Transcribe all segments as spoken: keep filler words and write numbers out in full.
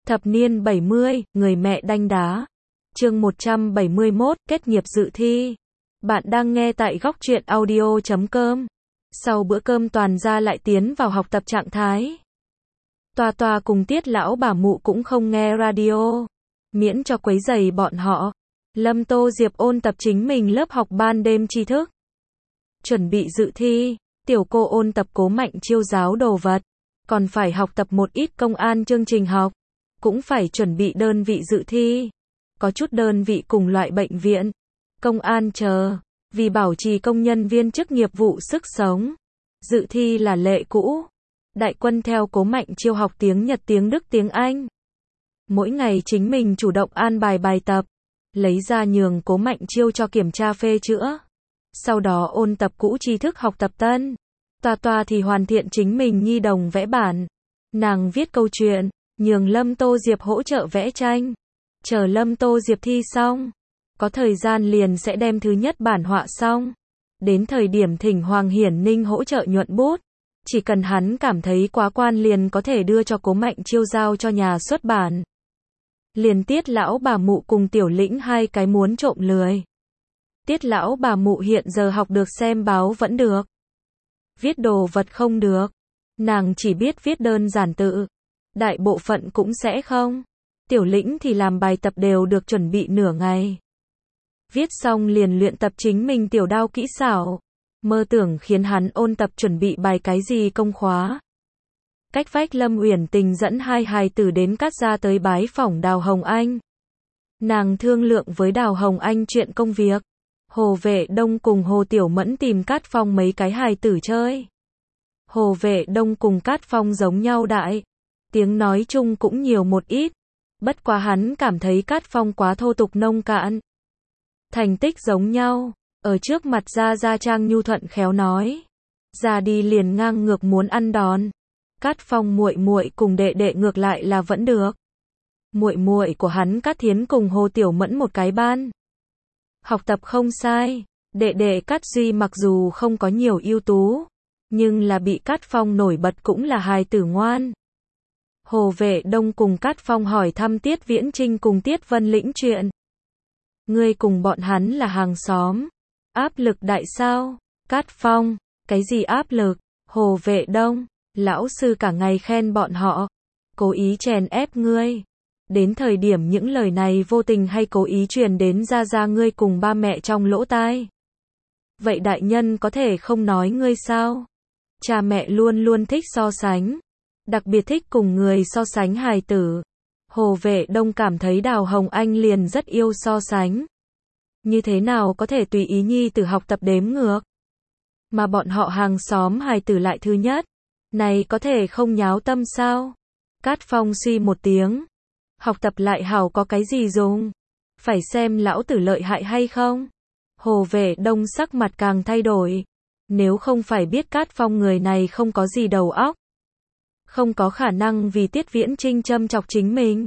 Thập niên bảy mươi, người mẹ đanh đá. Chương một trăm bảy mươi mốt, kết nghiệp dự thi. Bạn đang nghe tại góc truyện audio chấm com. Sau bữa cơm toàn gia lại tiến vào học tập trạng thái. Toa Toa cùng Tiết lão bà mụ cũng không nghe radio, miễn cho quấy rầy bọn họ. Lâm Tô Diệp ôn tập chính mình lớp học ban đêm tri thức. Chuẩn bị dự thi, tiểu cô ôn tập Cố Mạnh Chiêu giáo đồ vật, còn phải học tập một ít công an chương trình học, cũng phải chuẩn bị đơn vị dự thi. Có chút đơn vị cùng loại bệnh viện, công an chờ, vì bảo trì công nhân viên chức nghiệp vụ sức sống. Dự thi là lệ cũ. Đại quân theo Cố Mạnh Chiêu học tiếng Nhật, tiếng Đức, tiếng Anh. Mỗi ngày chính mình chủ động an bài bài tập, lấy ra nhường Cố Mạnh Chiêu cho kiểm tra phê chữa. Sau đó ôn tập cũ tri thức học tập tân. Toa Toa thì hoàn thiện chính mình nhi đồng vẽ bản. Nàng viết câu chuyện, nhường Lâm Tô Diệp hỗ trợ vẽ tranh. Chờ Lâm Tô Diệp thi xong, có thời gian liền sẽ đem thứ nhất bản họa xong. Đến thời điểm thỉnh Hoàng Hiển Ninh hỗ trợ nhuận bút. Chỉ cần hắn cảm thấy quá quan liền có thể đưa cho Cố Mạnh Chiêu giao cho nhà xuất bản. Liền Tiết lão bà mụ cùng Tiểu Lĩnh hai cái muốn trộm lười. Tiết lão bà mụ hiện giờ học được xem báo vẫn được, viết đồ vật không được. Nàng chỉ biết viết đơn giản tự, đại bộ phận cũng sẽ không. Tiểu Lĩnh thì làm bài tập đều được chuẩn bị nửa ngày. Viết xong liền luyện tập chính mình tiểu đao kỹ xảo, mơ tưởng khiến hắn ôn tập chuẩn bị bài cái gì công khóa. Cách vách Lâm Uyển Tình dẫn hai hài tử đến Cát Gia tới bái phỏng Đào Hồng Anh. Nàng thương lượng với Đào Hồng Anh chuyện công việc. Hồ Vệ Đông cùng Hồ Tiểu Mẫn tìm Cát Phong mấy cái hài tử chơi. Hồ Vệ Đông cùng Cát Phong giống nhau đại, tiếng nói chung cũng nhiều một ít. Bất quá hắn cảm thấy Cát Phong quá thô tục nông cạn. Thành tích giống nhau, ở trước mặt Gia Gia Trang nhu thuận khéo nói, ra đi liền ngang ngược muốn ăn đòn. Cát Phong muội muội cùng đệ đệ ngược lại là vẫn được. Muội muội của hắn Cát Thiến cùng Hồ Tiểu Mẫn một cái ban, học tập không sai. Đệ đệ Cát Duy mặc dù không có nhiều ưu tú, nhưng là bị Cát Phong nổi bật cũng là hài tử ngoan. Hồ Vệ Đông cùng Cát Phong hỏi thăm Tiết Viễn Trinh cùng Tiết Vân Lĩnh chuyện. Ngươi cùng bọn hắn là hàng xóm, áp lực đại sao? Cát Phong, cái gì áp lực? Hồ Vệ Đông, lão sư cả ngày khen bọn họ, cố ý chèn ép ngươi. Đến thời điểm những lời này vô tình hay cố ý truyền đến Gia Gia ngươi cùng ba mẹ trong lỗ tai. Vậy đại nhân có thể không nói ngươi sao? Cha mẹ luôn luôn thích so sánh, đặc biệt thích cùng người so sánh hài tử. Hồ Vệ Đông cảm thấy Đào Hồng Anh liền rất yêu so sánh. Như thế nào có thể tùy ý nhi tử học tập đếm ngược? Mà bọn họ hàng xóm hài tử lại thứ nhất. Này có thể không nháo tâm sao? Cát Phong suy một tiếng. Học tập lại hảo có cái gì dùng? Phải xem lão tử lợi hại hay không? Hồ Vệ Đông sắc mặt càng thay đổi. Nếu không phải biết Cát Phong người này không có gì đầu óc, không có khả năng vì Tiết Viễn Trinh châm chọc chính mình,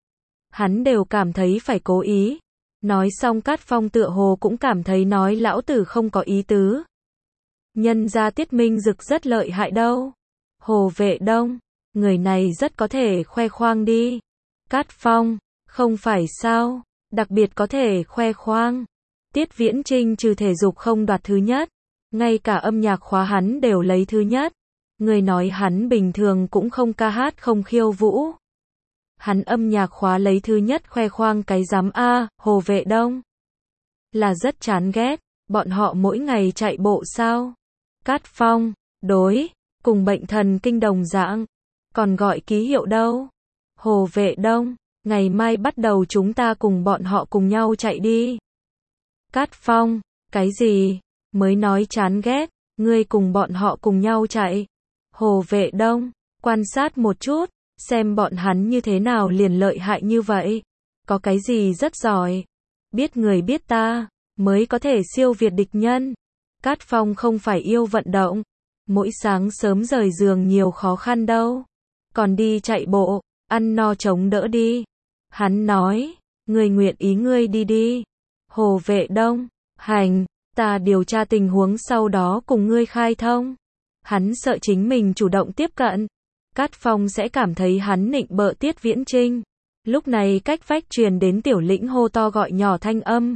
hắn đều cảm thấy phải cố ý. Nói xong Cát Phong tựa hồ cũng cảm thấy nói lão tử không có ý tứ. Nhân ra Tiết Minh Dực rất lợi hại đâu. Hồ Vệ Đông, người này rất có thể khoe khoang đi. Cát Phong, không phải sao, đặc biệt có thể khoe khoang. Tiết Viễn Trinh trừ thể dục không đoạt thứ nhất, ngay cả âm nhạc khóa hắn đều lấy thứ nhất. Người nói hắn bình thường cũng không ca hát không khiêu vũ. Hắn âm nhạc khóa lấy thứ nhất khoe khoang cái rắm a. Hồ Vệ Đông là rất chán ghét, bọn họ mỗi ngày chạy bộ sao? Cát Phong, đối, cùng bệnh thần kinh đồng dạng, còn gọi ký hiệu đâu? Hồ Vệ Đông, ngày mai bắt đầu chúng ta cùng bọn họ cùng nhau chạy đi. Cát Phong, cái gì? Mới nói chán ghét, ngươi cùng bọn họ cùng nhau chạy. Hồ Vệ Đông, quan sát một chút, xem bọn hắn như thế nào liền lợi hại như vậy. Có cái gì rất giỏi, biết người biết ta, mới có thể siêu việt địch nhân. Cát Phong không phải yêu vận động, mỗi sáng sớm rời giường nhiều khó khăn đâu, còn đi chạy bộ, ăn no chống đỡ đi. Hắn nói, người nguyện ý ngươi đi đi. Hồ Vệ Đông, hành, ta điều tra tình huống sau đó cùng ngươi khai thông. Hắn sợ chính mình chủ động tiếp cận, Cát Phong sẽ cảm thấy hắn nịnh bợ Tiết Viễn Trinh. Lúc này cách vách truyền đến Tiểu Lĩnh hô to gọi nhỏ thanh âm.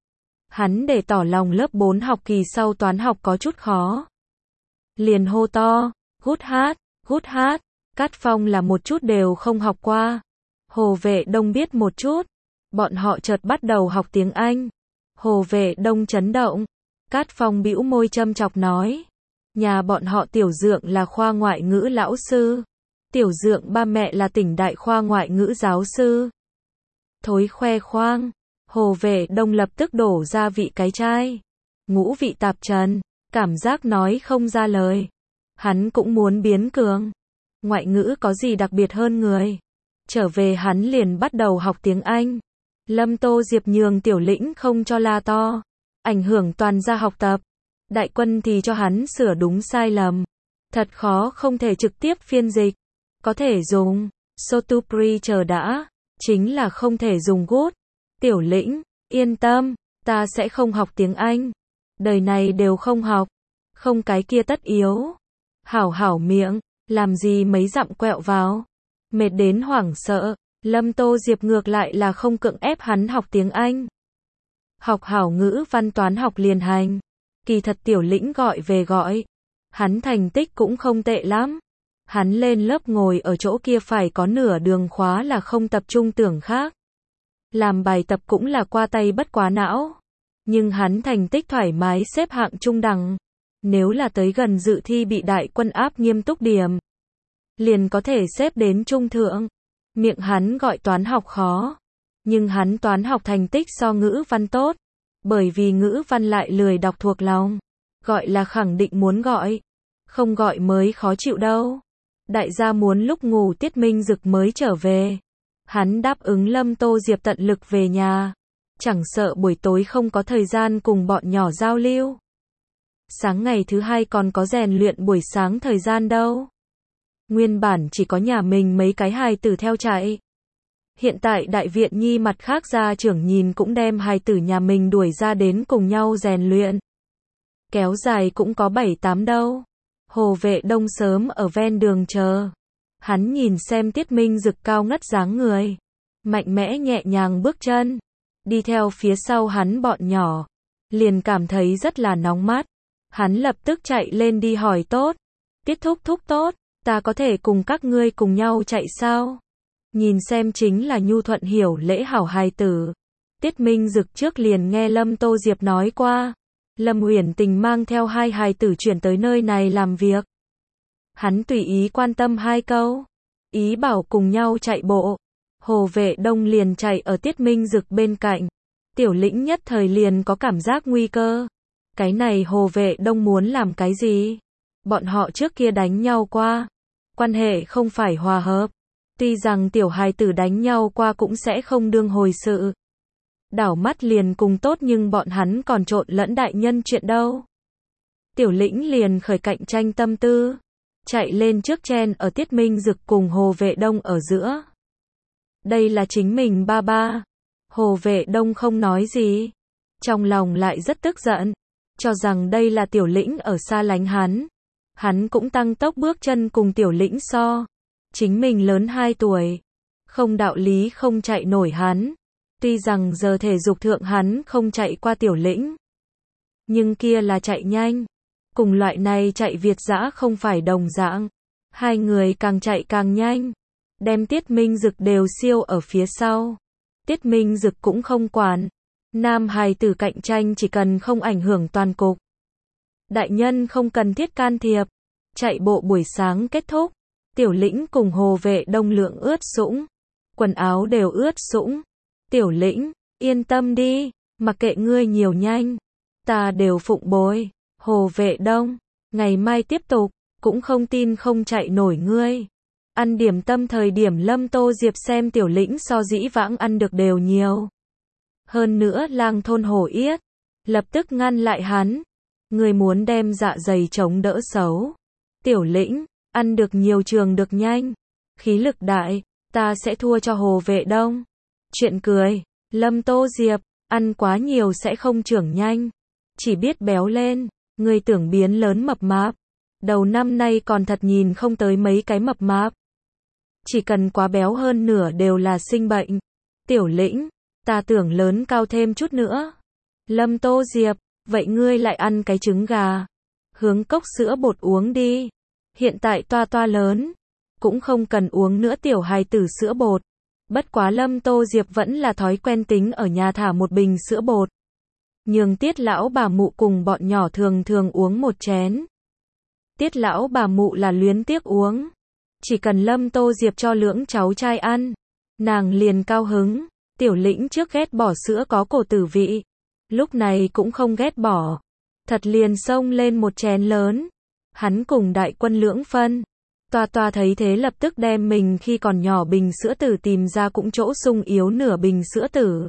Hắn để tỏ lòng lớp bốn học kỳ sau toán học có chút khó. Liền hô to, good hát, good hát. Cát Phong là một chút đều không học qua. Hồ Vệ Đông biết một chút. Bọn họ chợt bắt đầu học tiếng Anh. Hồ Vệ Đông chấn động. Cát Phong bĩu môi châm chọc nói. Nhà bọn họ Tiểu Dượng là khoa ngoại ngữ lão sư. Tiểu Dượng ba mẹ là tỉnh đại khoa ngoại ngữ giáo sư. Thối khoe khoang. Hồ Vệ Đông lập tức đổ ra vị cái chai. Ngũ vị tạp trần. Cảm giác nói không ra lời. Hắn cũng muốn biến cường. Ngoại ngữ có gì đặc biệt hơn người. Trở về hắn liền bắt đầu học tiếng Anh. Lâm Tô Diệp nhường Tiểu Lĩnh không cho la to. Ảnh hưởng toàn gia học tập. Đại Quân thì cho hắn sửa đúng sai lầm. Thật khó không thể trực tiếp phiên dịch. Có thể dùng Sotupri chờ đã. Chính là không thể dùng good. Tiểu Lĩnh, yên tâm, ta sẽ không học tiếng Anh. Đời này đều không học. Không cái kia tất yếu. Hảo hảo miệng, làm gì mấy dặm quẹo vào. Mệt đến hoảng sợ. Lâm Tô Diệp ngược lại là không cưỡng ép hắn học tiếng Anh. Học hảo ngữ văn toán học liền hành. Kỳ thật Tiểu Lĩnh gọi về gọi. Hắn thành tích cũng không tệ lắm. Hắn lên lớp ngồi ở chỗ kia phải có nửa đường khóa là không tập trung tưởng khác. Làm bài tập cũng là qua tay bất quá não. Nhưng hắn thành tích thoải mái xếp hạng trung đẳng. Nếu là tới gần dự thi bị Đại Quân áp nghiêm túc điểm. Liền có thể xếp đến trung thượng. Miệng hắn gọi toán học khó. Nhưng hắn toán học thành tích so ngữ văn tốt. Bởi vì ngữ văn lại lười đọc thuộc lòng. Gọi là khẳng định muốn gọi. Không gọi mới khó chịu đâu. Đại gia muốn lúc ngủ Tiết Minh Dực mới trở về. Hắn đáp ứng Lâm Tô Diệp tận lực về nhà. Chẳng sợ buổi tối không có thời gian cùng bọn nhỏ giao lưu. Sáng ngày thứ hai còn có rèn luyện buổi sáng thời gian đâu. Nguyên bản chỉ có nhà mình mấy cái hài tử theo chạy. Hiện tại đại viện nhi mặt khác gia trưởng nhìn cũng đem hài tử nhà mình đuổi ra đến cùng nhau rèn luyện. Kéo dài cũng có bảy tám đâu. Hồ Vệ Đông sớm ở ven đường chờ. Hắn nhìn xem Tiết Minh Dực cao ngất dáng người. Mạnh mẽ nhẹ nhàng bước chân. Đi theo phía sau hắn bọn nhỏ. Liền cảm thấy rất là nóng mắt. Hắn lập tức chạy lên đi hỏi tốt. Tiết thúc thúc tốt, ta có thể cùng các ngươi cùng nhau chạy sao? Nhìn xem chính là nhu thuận hiểu lễ hảo hài tử. Tiết Minh Dực trước liền nghe Lâm Tô Diệp nói qua. Lâm Uyển Tình mang theo hai hài tử chuyển tới nơi này làm việc. Hắn tùy ý quan tâm hai câu. Ý bảo cùng nhau chạy bộ. Hồ Vệ Đông liền chạy ở Tiết Minh Dực bên cạnh. Tiểu Lĩnh nhất thời liền có cảm giác nguy cơ. Cái này Hồ Vệ Đông muốn làm cái gì? Bọn họ trước kia đánh nhau qua. Quan hệ không phải hòa hợp. Tuy rằng tiểu hài tử đánh nhau qua cũng sẽ không đương hồi sự. Đảo mắt liền cùng tốt nhưng bọn hắn còn trộn lẫn đại nhân chuyện đâu. Tiểu Lĩnh liền khởi cạnh tranh tâm tư. Chạy lên trước chen ở Tiết Minh Dực cùng Hồ Vệ Đông ở giữa. Đây là chính mình ba ba. Hồ Vệ Đông không nói gì. Trong lòng lại rất tức giận. Cho rằng đây là Tiểu Lĩnh ở xa lánh hắn. Hắn cũng tăng tốc bước chân cùng Tiểu Lĩnh so. Chính mình lớn hai tuổi. Không đạo lý không chạy nổi hắn. Tuy rằng giờ thể dục thượng hắn không chạy qua Tiểu Lĩnh. Nhưng kia là chạy nhanh. Cùng loại này chạy Việt dã không phải đồng dạng. Hai người càng chạy càng nhanh. Đem Tiết Minh Dực đều siêu ở phía sau. Tiết Minh Dực cũng không quản. Nam hài tử cạnh tranh chỉ cần không ảnh hưởng toàn cục. Đại nhân không cần thiết can thiệp. Chạy bộ buổi sáng kết thúc. Tiểu Lĩnh cùng Hồ Vệ Đông lượng ướt sũng. Quần áo đều ướt sũng. Tiểu Lĩnh, yên tâm đi. Mặc kệ ngươi nhiều nhanh. Ta đều phụng bồi. Hồ Vệ Đông, ngày mai tiếp tục. Cũng không tin không chạy nổi ngươi. Ăn điểm tâm thời điểm Lâm Tô Diệp xem Tiểu Lĩnh so dĩ vãng ăn được đều nhiều. Hơn nữa lang thôn hổ yết. Lập tức ngăn lại hắn. Người muốn đem dạ dày chống đỡ xấu. Tiểu Lĩnh, ăn được nhiều trường được nhanh. Khí lực đại, ta sẽ thua cho Hồ Vệ Đông. Chuyện cười, Lâm Tô Diệp, ăn quá nhiều sẽ không trưởng nhanh. Chỉ biết béo lên, người tưởng biến lớn mập mạp. Đầu năm nay còn thật nhìn không tới mấy cái mập mạp. Chỉ cần quá béo hơn nửa đều là sinh bệnh. Tiểu Lĩnh, ta tưởng lớn cao thêm chút nữa. Lâm Tô Diệp, vậy ngươi lại ăn cái trứng gà. Hướng cốc sữa bột uống đi. Hiện tại toa toa lớn, cũng không cần uống nữa tiểu hài tử sữa bột. Bất quá Lâm Tô Diệp vẫn là thói quen tính ở nhà thả một bình sữa bột. Nhường Tiết lão bà mụ cùng bọn nhỏ thường thường uống một chén. Tiết lão bà mụ là luyến tiếc uống. Chỉ cần Lâm Tô Diệp cho lưỡng cháu trai ăn, nàng liền cao hứng. Tiểu Lĩnh trước ghét bỏ sữa có cổ tử vị, lúc này cũng không ghét bỏ. Thật liền xông lên một chén lớn. Hắn cùng đại quân lưỡng phân. Toa toa thấy thế lập tức đem mình khi còn nhỏ bình sữa tử tìm ra cũng chỗ sung yếu nửa bình sữa tử.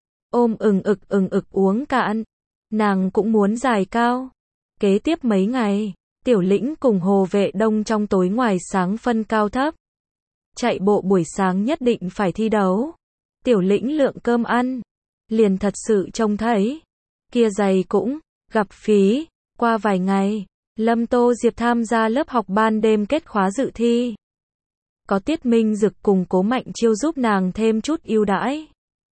Ôm ừng ực ừng ực uống cạn. Nàng cũng muốn dài cao. Kế tiếp mấy ngày, Tiểu Lĩnh cùng Hồ Vệ Đông trong tối ngoài sáng phân cao thấp. Chạy bộ buổi sáng nhất định phải thi đấu. Tiểu Lĩnh lượng cơm ăn, liền thật sự trông thấy. Kia giày cũng, gặp phí. Qua vài ngày, Lâm Tô Diệp tham gia lớp học ban đêm kết khóa dự thi. Có Tiết Minh Dực cùng Cố Mạnh Chiêu giúp nàng thêm chút ưu đãi.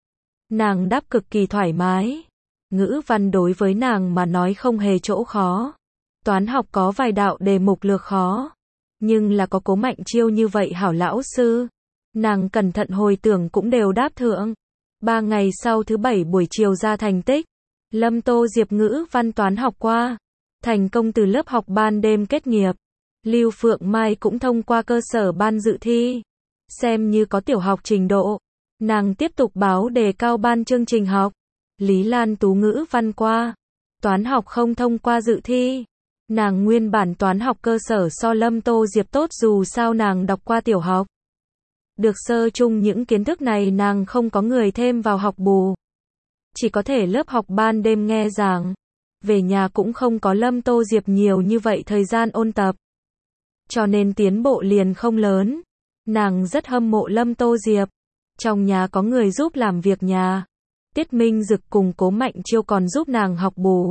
Nàng đáp cực kỳ thoải mái. Ngữ văn đối với nàng mà nói không hề chỗ khó. Toán học có vài đạo đề mục lược khó. Nhưng là có Cố Mạnh Chiêu như vậy hảo lão sư. Nàng cẩn thận hồi tưởng cũng đều đáp thượng. Ba ngày sau thứ bảy buổi chiều ra thành tích. Lâm Tô Diệp ngữ văn toán học qua. Thành công từ lớp học ban đêm kết nghiệp. Lưu Phượng Mai cũng thông qua cơ sở ban dự thi. Xem như có tiểu học trình độ. Nàng tiếp tục báo đề cao ban chương trình học. Lý Lan Tú ngữ văn qua. Toán học không thông qua dự thi. Nàng nguyên bản toán học cơ sở so Lâm Tô Diệp tốt dù sao nàng đọc qua tiểu học. Được sơ chung những kiến thức này nàng không có người thêm vào học bù. Chỉ có thể lớp học ban đêm nghe giảng. Về nhà cũng không có Lâm Tô Diệp nhiều như vậy thời gian ôn tập. Cho nên tiến bộ liền không lớn. Nàng rất hâm mộ Lâm Tô Diệp. Trong nhà có người giúp làm việc nhà. Tiết Minh Dực cùng Cố Mạnh Chiêu còn giúp nàng học bù.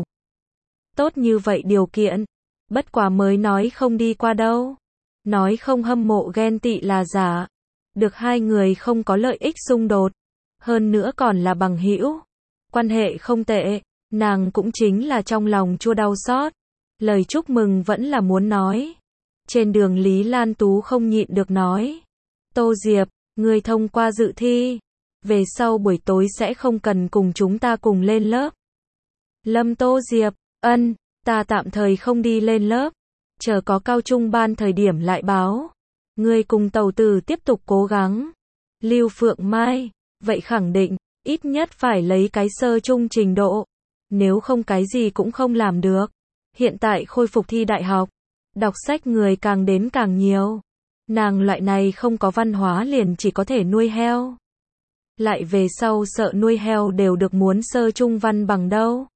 Tốt như vậy điều kiện. Bất quá mới nói không đi qua đâu. Nói không hâm mộ ghen tị là giả. Được hai người không có lợi ích xung đột. Hơn nữa còn là bằng hữu. Quan hệ không tệ. Nàng cũng chính là trong lòng chua đau xót. Lời chúc mừng vẫn là muốn nói. Trên đường Lý Lan Tú không nhịn được nói. Tô Diệp, ngươi thông qua dự thi. Về sau buổi tối sẽ không cần cùng chúng ta cùng lên lớp. Lâm Tô Diệp, ân, ta tạm thời không đi lên lớp. Chờ có cao trung ban thời điểm lại báo. Ngươi cùng Tàu Tử tiếp tục cố gắng. Lưu Phượng Mai, vậy khẳng định, ít nhất phải lấy cái sơ trung trình độ. Nếu không cái gì cũng không làm được. Hiện tại khôi phục thi đại học. Đọc sách người càng đến càng nhiều. Nàng loại này không có văn hóa liền chỉ có thể nuôi heo. Lại về sau sợ nuôi heo đều được muốn sơ trung văn bằng đâu.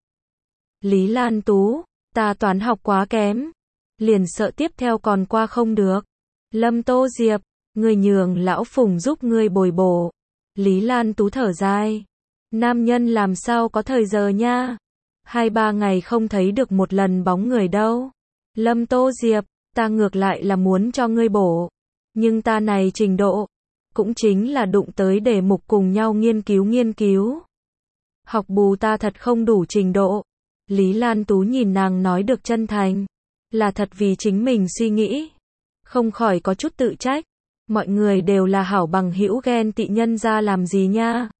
Lý Lan Tú, ta toán học quá kém. Liền sợ tiếp theo còn qua không được. Lâm Tô Diệp, người nhường lão Phùng giúp ngươi bồi bổ. Lý Lan Tú thở dài. Nam nhân làm sao có thời giờ nha. Hai ba ngày không thấy được một lần bóng người đâu. Lâm Tô Diệp, ta ngược lại là muốn cho ngươi bổ. Nhưng ta này trình độ. Cũng chính là đụng tới đề mục cùng nhau nghiên cứu nghiên cứu. Học bù ta thật không đủ trình độ. Lý Lan Tú nhìn nàng nói được chân thành. Là thật vì chính mình suy nghĩ. Không khỏi có chút tự trách. Mọi người đều là hảo bằng hữu ghen tị nhân ra làm gì nha.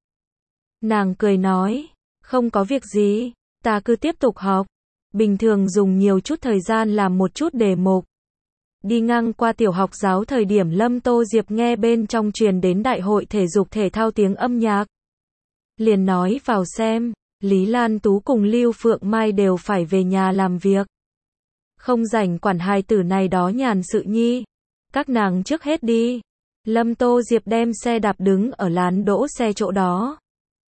Nàng cười nói. Không có việc gì. Ta cứ tiếp tục học. Bình thường dùng nhiều chút thời gian làm một chút đề mục. Đi ngang qua tiểu học giáo thời điểm Lâm Tô Diệp nghe bên trong truyền đến đại hội thể dục thể thao tiếng âm nhạc. Liền nói vào xem. Lý Lan Tú cùng Lưu Phượng Mai đều phải về nhà làm việc. Không rảnh quản hài tử này đó nhàn sự nhi. Các nàng trước hết đi. Lâm Tô Diệp đem xe đạp đứng ở lán đỗ xe chỗ đó.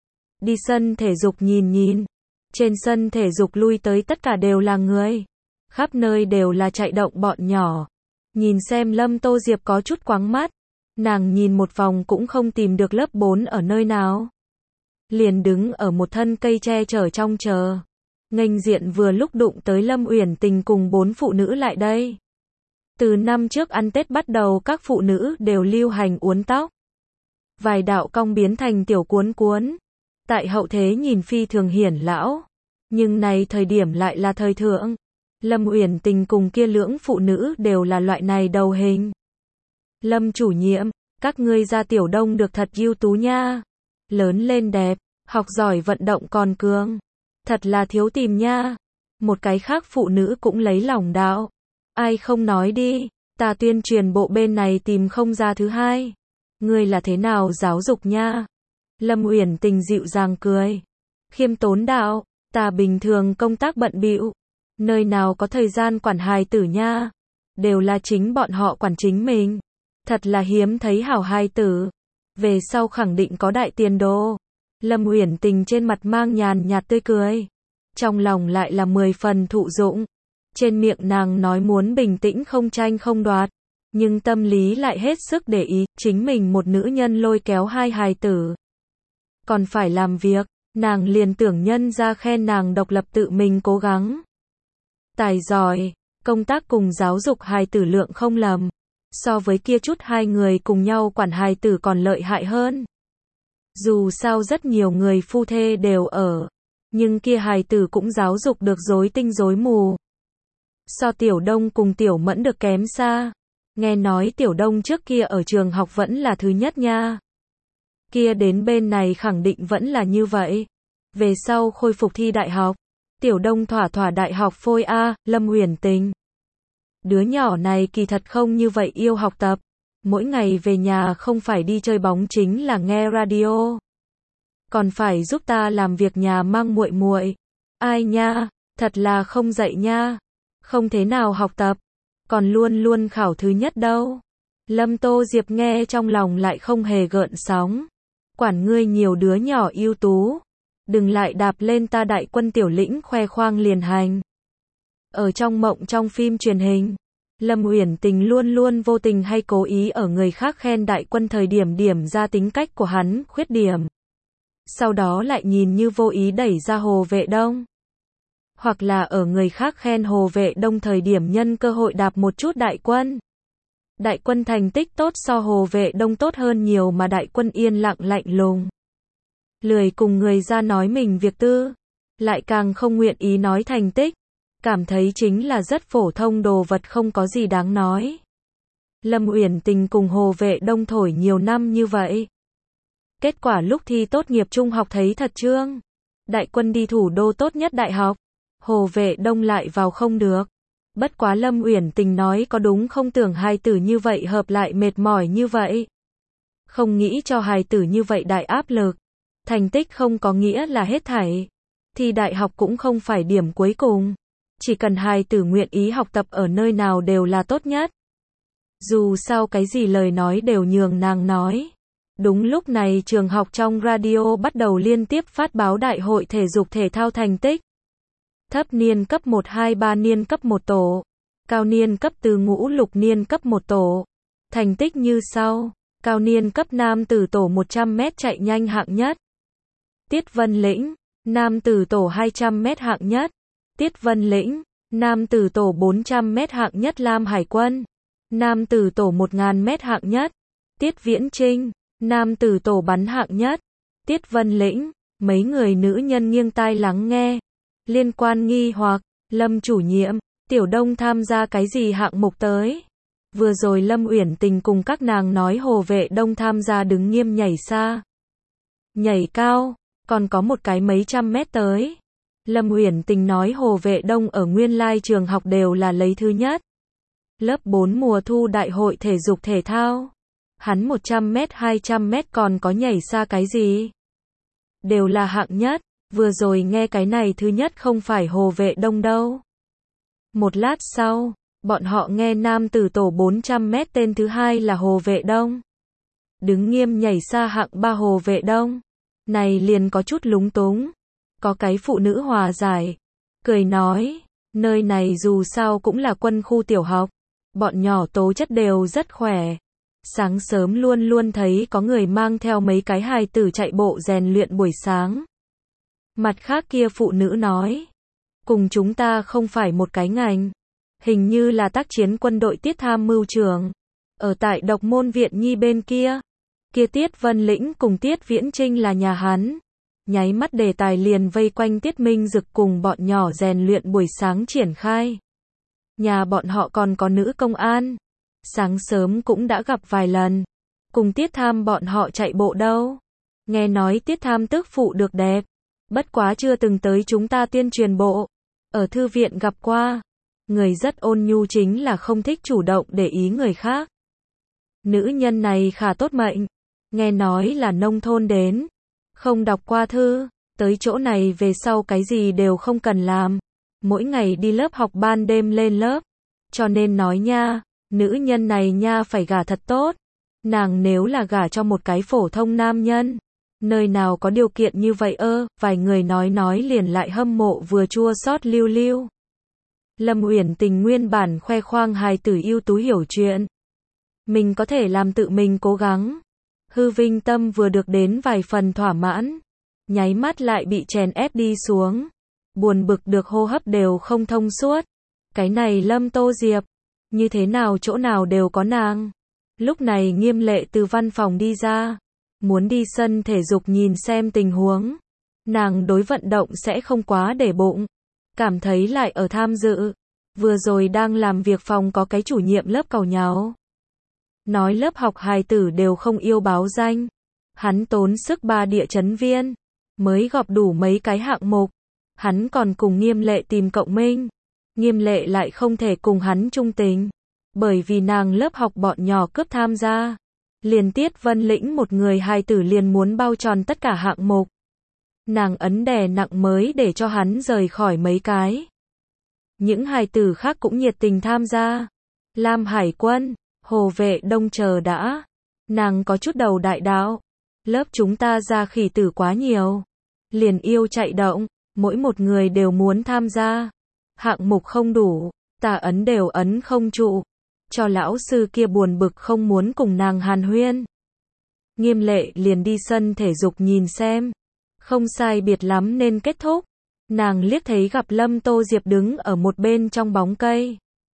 Đi sân thể dục nhìn nhìn. Trên sân thể dục lui tới tất cả đều là người. Khắp nơi đều là chạy động bọn nhỏ. Nhìn xem Lâm Tô Diệp có chút quáng mắt. Nàng nhìn một vòng cũng không tìm được lớp bốn ở nơi nào. Liền đứng ở một thân cây che chở trong chờ. Nghênh diện vừa lúc đụng tới Lâm Uyển Tình cùng bốn phụ nữ lại đây. Từ năm trước ăn Tết bắt đầu các phụ nữ đều lưu hành uốn tóc. Vài đạo cong biến thành tiểu cuốn cuốn. Tại hậu thế nhìn phi thường hiển lão. Nhưng này thời điểm lại là thời thượng. Lâm Uyển Tình cùng kia lưỡng phụ nữ đều là loại này đầu hình. Lâm chủ nhiệm, các ngươi gia Tiểu Đông được thật ưu tú nha. Lớn lên đẹp, học giỏi vận động còn cường. Thật là thiếu tìm nha. Một cái khác phụ nữ cũng lấy lòng đạo. Ai không nói đi, ta tuyên truyền bộ bên này tìm không ra thứ hai. Ngươi là thế nào giáo dục nha? Lâm Uyển Tình dịu dàng cười. Khiêm tốn đạo, ta bình thường công tác bận bịu, nơi nào có thời gian quản hài tử nha. Đều là chính bọn họ quản chính mình. Thật là hiếm thấy hảo hài tử. Về sau khẳng định có đại tiền đồ. Lâm Uyển Tình trên mặt mang nhàn nhạt tươi cười. Trong lòng lại là mười phần thụ dụng. Trên miệng nàng nói muốn bình tĩnh không tranh không đoạt. Nhưng tâm lý lại hết sức để ý, chính mình một nữ nhân lôi kéo hai hài tử. Còn phải làm việc, nàng liền tưởng nhân ra khen nàng độc lập tự mình cố gắng. Tài giỏi, công tác cùng giáo dục hài tử lượng không lầm. So với kia chút hai người cùng nhau quản hài tử còn lợi hại hơn. Dù sao rất nhiều người phu thê đều ở. Nhưng kia hài tử cũng giáo dục được rối tinh rối mù. So Tiểu Đông cùng Tiểu Mẫn được kém xa. Nghe nói Tiểu Đông trước kia ở trường học vẫn là thứ nhất nha. Kia đến bên này khẳng định vẫn là như vậy. Về sau khôi phục thi đại học. Tiểu Đông thỏa thỏa đại học phôi A, Lâm Uyển Tình. Đứa nhỏ này kỳ thật không như vậy yêu học tập. Mỗi ngày về nhà không phải đi chơi bóng chính là nghe radio. Còn phải giúp ta làm việc nhà mang muội muội. Ai nha, thật là không dạy nha. Không thế nào học tập. Còn luôn luôn khảo thứ nhất đâu. Lâm Tô Diệp nghe trong lòng lại không hề gợn sóng. Quản ngươi nhiều đứa nhỏ ưu tú. Đừng lại đạp lên ta đại quân tiểu lĩnh khoe khoang liền hành. Ở trong mộng trong phim truyền hình, Lâm Uyển Tình luôn luôn vô tình hay cố ý ở người khác khen đại quân thời điểm điểm ra tính cách của hắn, khuyết điểm. Sau đó lại nhìn như vô ý đẩy ra Hồ Vệ Đông. Hoặc là ở người khác khen Hồ Vệ Đông thời điểm nhân cơ hội đạp một chút đại quân. Đại quân thành tích tốt so Hồ Vệ Đông tốt hơn nhiều mà đại quân yên lặng lạnh lùng. Lười cùng người ra nói mình việc tư. Lại càng không nguyện ý nói thành tích. Cảm thấy chính là rất phổ thông đồ vật không có gì đáng nói. Lâm Uyển Tình cùng Hồ Vệ Đông thổi nhiều năm như vậy. Kết quả lúc thi tốt nghiệp trung học thấy thật trương. Đại quân đi thủ đô tốt nhất đại học. Hồ Vệ Đông lại vào không được. Bất quá Lâm Uyển Tình nói có đúng không, tưởng hài tử như vậy hợp lại mệt mỏi như vậy. Không nghĩ cho hài tử như vậy đại áp lực. Thành tích không có nghĩa là hết thảy. Thi đại học cũng không phải điểm cuối cùng. Chỉ cần hài tử nguyện ý học tập ở nơi nào đều là tốt nhất. Dù sao cái gì lời nói đều nhường nàng nói. Đúng lúc này trường học trong radio bắt đầu liên tiếp phát báo đại hội thể dục thể thao thành tích. Thấp niên cấp một hai ba niên cấp một tổ. Cao niên cấp từ ngũ lục niên cấp một tổ. Thành tích như sau. Cao niên cấp nam tử tổ một trăm mét chạy nhanh hạng nhất. Tiết Vân Lĩnh. Nam tử tổ hai trăm mét hạng nhất. Tiết Vân Lĩnh. Nam tử tổ bốn trăm mét hạng nhất Lam Hải Quân. Nam tử tổ một nghìn mét hạng nhất. Tiết Viễn Trinh. Nam tử tổ bắn hạng nhất. Tiết Vân Lĩnh. Mấy người nữ nhân nghiêng tai lắng nghe. Liên quan nghi hoặc, Lâm chủ nhiệm, Tiểu Đông tham gia cái gì hạng mục tới? Vừa rồi Lâm Uyển Tình cùng các nàng nói Hồ Vệ Đông tham gia đứng nghiêm nhảy xa. Nhảy cao, còn có một cái mấy trăm mét tới. Lâm Uyển Tình nói Hồ Vệ Đông ở nguyên lai trường học đều là lấy thứ nhất. Lớp bốn mùa thu đại hội thể dục thể thao. Hắn một trăm mét hai trăm mét còn có nhảy xa cái gì? Đều là hạng nhất. Vừa rồi nghe cái này thứ nhất không phải Hồ Vệ Đông đâu. Một lát sau, bọn họ nghe nam tử tổ bốn trăm mét tên thứ hai là Hồ Vệ Đông. Đứng nghiêm nhảy xa hạng ba Hồ Vệ Đông. Này liền có chút lúng túng. Có cái phụ nữ hòa giải. Cười nói, nơi này dù sao cũng là quân khu tiểu học. Bọn nhỏ tố chất đều rất khỏe. Sáng sớm luôn luôn thấy có người mang theo mấy cái hài tử chạy bộ rèn luyện buổi sáng. Mặt khác kia phụ nữ nói, cùng chúng ta không phải một cái ngành. hình như là tác chiến quân đội Tiết tham mưu trưởng. Ở tại Độc Môn Viện Nhi bên kia. Kia Tiết Vân Lĩnh cùng Tiết Viễn Trinh là nhà hắn. Nháy mắt đề tài liền vây quanh Tiết Minh Dực cùng bọn nhỏ rèn luyện buổi sáng triển khai. Nhà bọn họ còn có nữ công an. Sáng sớm cũng đã gặp vài lần. Cùng Tiết tham bọn họ chạy bộ đâu. Nghe nói Tiết tham tức phụ được đẹp. Bất quá chưa từng tới chúng ta tuyên truyền bộ. Ở thư viện gặp qua. Người rất ôn nhu chính là không thích chủ động để ý người khác. Nữ nhân này khá tốt mệnh. Nghe nói là nông thôn đến. Không đọc qua thư. Tới chỗ này về sau cái gì đều không cần làm. Mỗi ngày đi lớp học ban đêm lên lớp. Cho nên nói nha, nữ nhân này nha phải gả thật tốt. Nàng nếu là gả cho một cái phổ thông nam nhân. Nơi nào có điều kiện như vậy ơ, vài người nói nói liền lại hâm mộ vừa chua xót lưu lưu. Lâm Uyển Tình nguyên bản khoe khoang hài tử ưu tú hiểu chuyện. Mình có thể làm tự mình cố gắng. Hư vinh tâm vừa được đến vài phần thỏa mãn. Nháy mắt lại bị chèn ép đi xuống. Buồn bực được hô hấp đều không thông suốt. Cái này Lâm Tô Diệp. Như thế nào chỗ nào đều có nàng. Lúc này Nghiêm Lệ từ văn phòng đi ra. Muốn đi sân thể dục nhìn xem tình huống. Nàng đối vận động sẽ không quá để bụng. Cảm thấy lại ở tham dự. Vừa rồi đang làm việc phòng có cái chủ nhiệm lớp càu nháo. Nói lớp học hài tử đều không yêu báo danh. Hắn tốn sức ba địa chấn viên. Mới gọp đủ mấy cái hạng mục. Hắn còn cùng Nghiêm Lệ tìm cộng minh. Nghiêm Lệ lại không thể cùng hắn trung tình. Bởi vì nàng lớp học bọn nhỏ cướp tham gia. Liền Tiết Vân Lĩnh một người hài tử liền muốn bao tròn tất cả hạng mục. Nàng ấn đè nặng mới để cho hắn rời khỏi mấy cái. Những hài tử khác cũng nhiệt tình tham gia. Lam Hải Quân, Hồ Vệ Đông chờ đã. Nàng có chút đầu đại đạo. Lớp chúng ta ra khỉ tử quá nhiều. Liền yêu chạy động, mỗi một người đều muốn tham gia. Hạng mục không đủ, tà ấn đều ấn không trụ. Cho lão sư kia buồn bực không muốn cùng nàng hàn huyên. Nghiêm Lệ liền đi sân thể dục nhìn xem. Không sai biệt lắm nên kết thúc. Nàng liếc thấy gặp Lâm Tô Diệp đứng ở một bên trong bóng cây.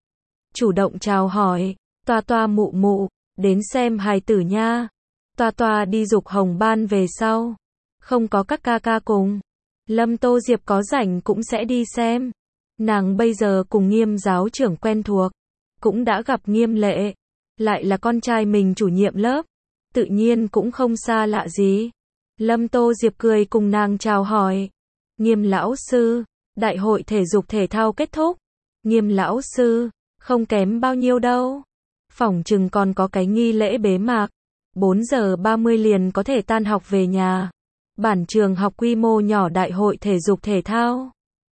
Chủ động chào hỏi, toa toa mụ mụ, đến xem hài tử nha. Toa toa đi dục hồng ban về sau. Không có các ca ca cùng. Lâm Tô Diệp có rảnh cũng sẽ đi xem. Nàng bây giờ cùng Nghiêm giáo trưởng quen thuộc. Cũng đã gặp Nghiêm Lệ. Lại là con trai mình chủ nhiệm lớp. Tự nhiên cũng không xa lạ gì. Lâm Tô Diệp cười cùng nàng chào hỏi. Nghiêm lão sư, đại hội thể dục thể thao kết thúc. Nghiêm lão sư, không kém bao nhiêu đâu. Phỏng chừng còn có cái nghi lễ bế mạc. bốn giờ ba mươi liền có thể tan học về nhà. Bản trường học quy mô nhỏ đại hội thể dục thể thao.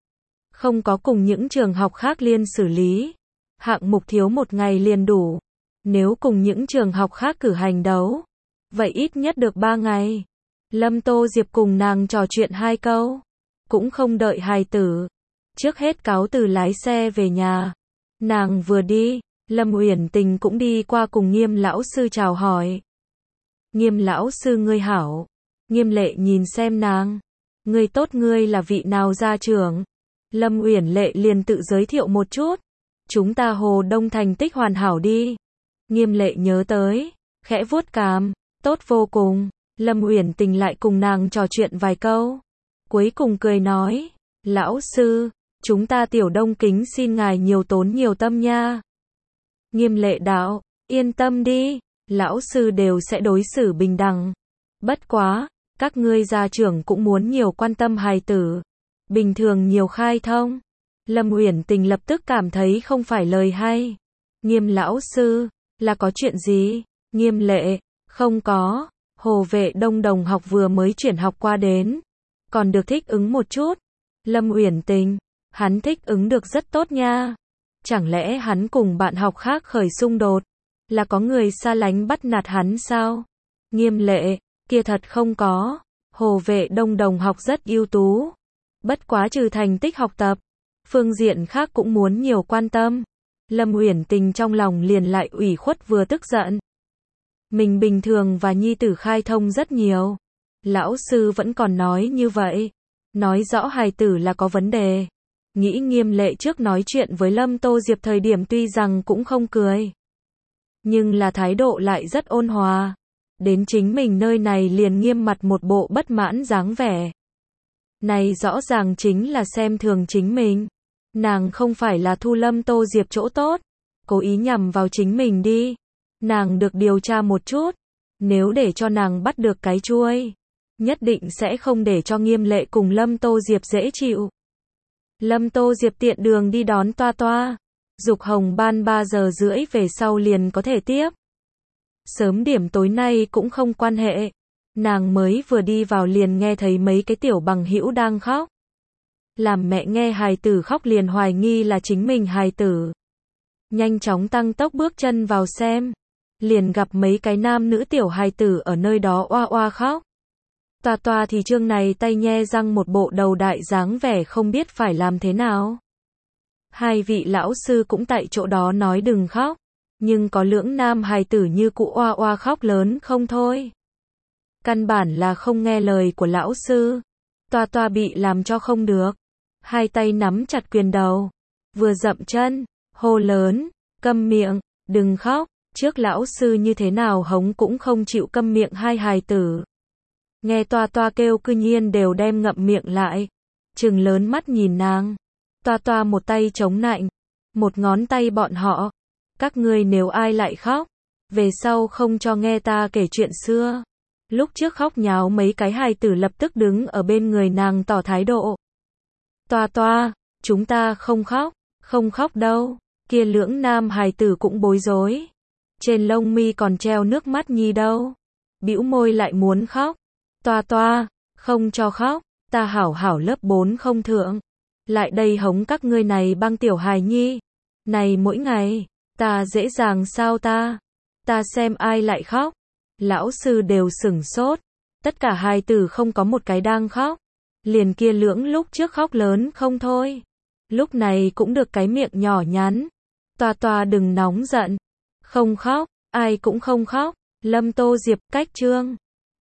Không có cùng những trường học khác liên xử lý. Hạng mục thiếu một ngày liền đủ. Nếu cùng những trường học khác cử hành đấu, vậy ít nhất được ba ngày. Lâm Tô Diệp cùng nàng trò chuyện hai câu. Cũng không đợi hài tử. Trước hết cáo từ lái xe về nhà. Nàng vừa đi, Lâm Uyển Tình cũng đi qua cùng Nghiêm lão sư chào hỏi. Nghiêm lão sư ngươi hảo. Nghiêm Lệ nhìn xem nàng. Ngươi tốt, ngươi là vị nào gia trưởng? Lâm Uyển Lệ liền tự giới thiệu một chút. Chúng ta Hồ Đông thành tích hoàn hảo đi. Nghiêm Lệ nhớ tới, khẽ vuốt cằm, tốt vô cùng. Lâm Uyển Tình lại cùng nàng trò chuyện vài câu. Cuối cùng cười nói, lão sư, chúng ta Tiểu Đông kính xin ngài nhiều tốn nhiều tâm nha. Nghiêm Lệ đạo, yên tâm đi, lão sư đều sẽ đối xử bình đẳng. Bất quá, các ngươi gia trưởng cũng muốn nhiều quan tâm hài tử. Bình thường nhiều khai thông. Lâm Uyển Tình lập tức cảm thấy không phải lời hay. Nghiêm lão sư, là có chuyện gì? Nghiêm Lệ, không có. Hồ Vệ Đông đồng học vừa mới chuyển học qua đến. Còn được thích ứng một chút. Lâm Uyển Tình, hắn thích ứng được rất tốt nha. Chẳng lẽ hắn cùng bạn học khác khởi xung đột? Là có người xa lánh bắt nạt hắn sao? Nghiêm Lệ, kia thật không có. Hồ Vệ Đông đồng học rất ưu tú. Bất quá trừ thành tích học tập, phương diện khác cũng muốn nhiều quan tâm. Lâm Uyển Tình trong lòng liền lại ủy khuất vừa tức giận. Mình bình thường và nhi tử khai thông rất nhiều. Lão sư vẫn còn nói như vậy. Nói rõ hài tử là có vấn đề. Nghĩ Nghiêm Lệ trước nói chuyện với Lâm Tô Diệp thời điểm tuy rằng cũng không cười, nhưng là thái độ lại rất ôn hòa. Đến chính mình nơi này liền nghiêm mặt một bộ bất mãn dáng vẻ. Này rõ ràng chính là xem thường chính mình. Nàng không phải là thu Lâm Tô Diệp chỗ tốt, cố ý nhằm vào chính mình đi. Nàng được điều tra một chút, nếu để cho nàng bắt được cái chuôi, nhất định sẽ không để cho Nghiêm Lệ cùng Lâm Tô Diệp dễ chịu. Lâm Tô Diệp tiện đường đi đón Toa Toa. Dục hồng ban ba giờ rưỡi về sau liền có thể tiếp. Sớm điểm tối nay cũng không quan hệ. Nàng mới vừa đi vào liền nghe thấy mấy cái tiểu bằng hữu đang khóc. Làm mẹ nghe hài tử khóc liền hoài nghi là chính mình hài tử. Nhanh chóng tăng tốc bước chân vào xem. Liền gặp mấy cái nam nữ tiểu hài tử ở nơi đó oa oa khóc. Toa Toa thì trương này tay nhe răng một bộ đầu đại dáng vẻ không biết phải làm thế nào. Hai vị lão sư cũng tại chỗ đó nói đừng khóc. Nhưng có lưỡng nam hài tử như cụ oa oa khóc lớn không thôi. Căn bản là không nghe lời của lão sư. Toa Toa bị làm cho không được. Hai tay nắm chặt quyền đầu. Vừa dậm chân, hô lớn, câm miệng, đừng khóc. Trước lão sư như thế nào hống cũng không chịu câm miệng hai hài tử. Nghe Toa Toa kêu cư nhiên đều đem ngậm miệng lại. Trừng lớn mắt nhìn nàng. Toa Toa một tay chống nạnh. Một ngón tay bọn họ. Các ngươi nếu ai lại khóc, về sau không cho nghe ta kể chuyện xưa. Lúc trước khóc nháo mấy cái hài tử lập tức đứng ở bên người nàng tỏ thái độ. Toa Toa, chúng ta không khóc, không khóc đâu. Kia lưỡng nam hài tử cũng bối rối. Trên lông mi còn treo nước mắt nhi đâu. Bĩu môi lại muốn khóc. Toa Toa, không cho khóc, ta hảo hảo lớp bốn không thượng. Lại đây hống các ngươi này băng tiểu hài nhi. Này mỗi ngày, ta dễ dàng sao ta? Ta xem ai lại khóc. Lão sư đều sửng sốt. Tất cả hài tử không có một cái đang khóc. Liền kia lưỡng lúc trước khóc lớn không thôi. Lúc này cũng được cái miệng nhỏ nhắn. Toa Toa đừng nóng giận. Không khóc, ai cũng không khóc. Lâm Tô Diệp cách chương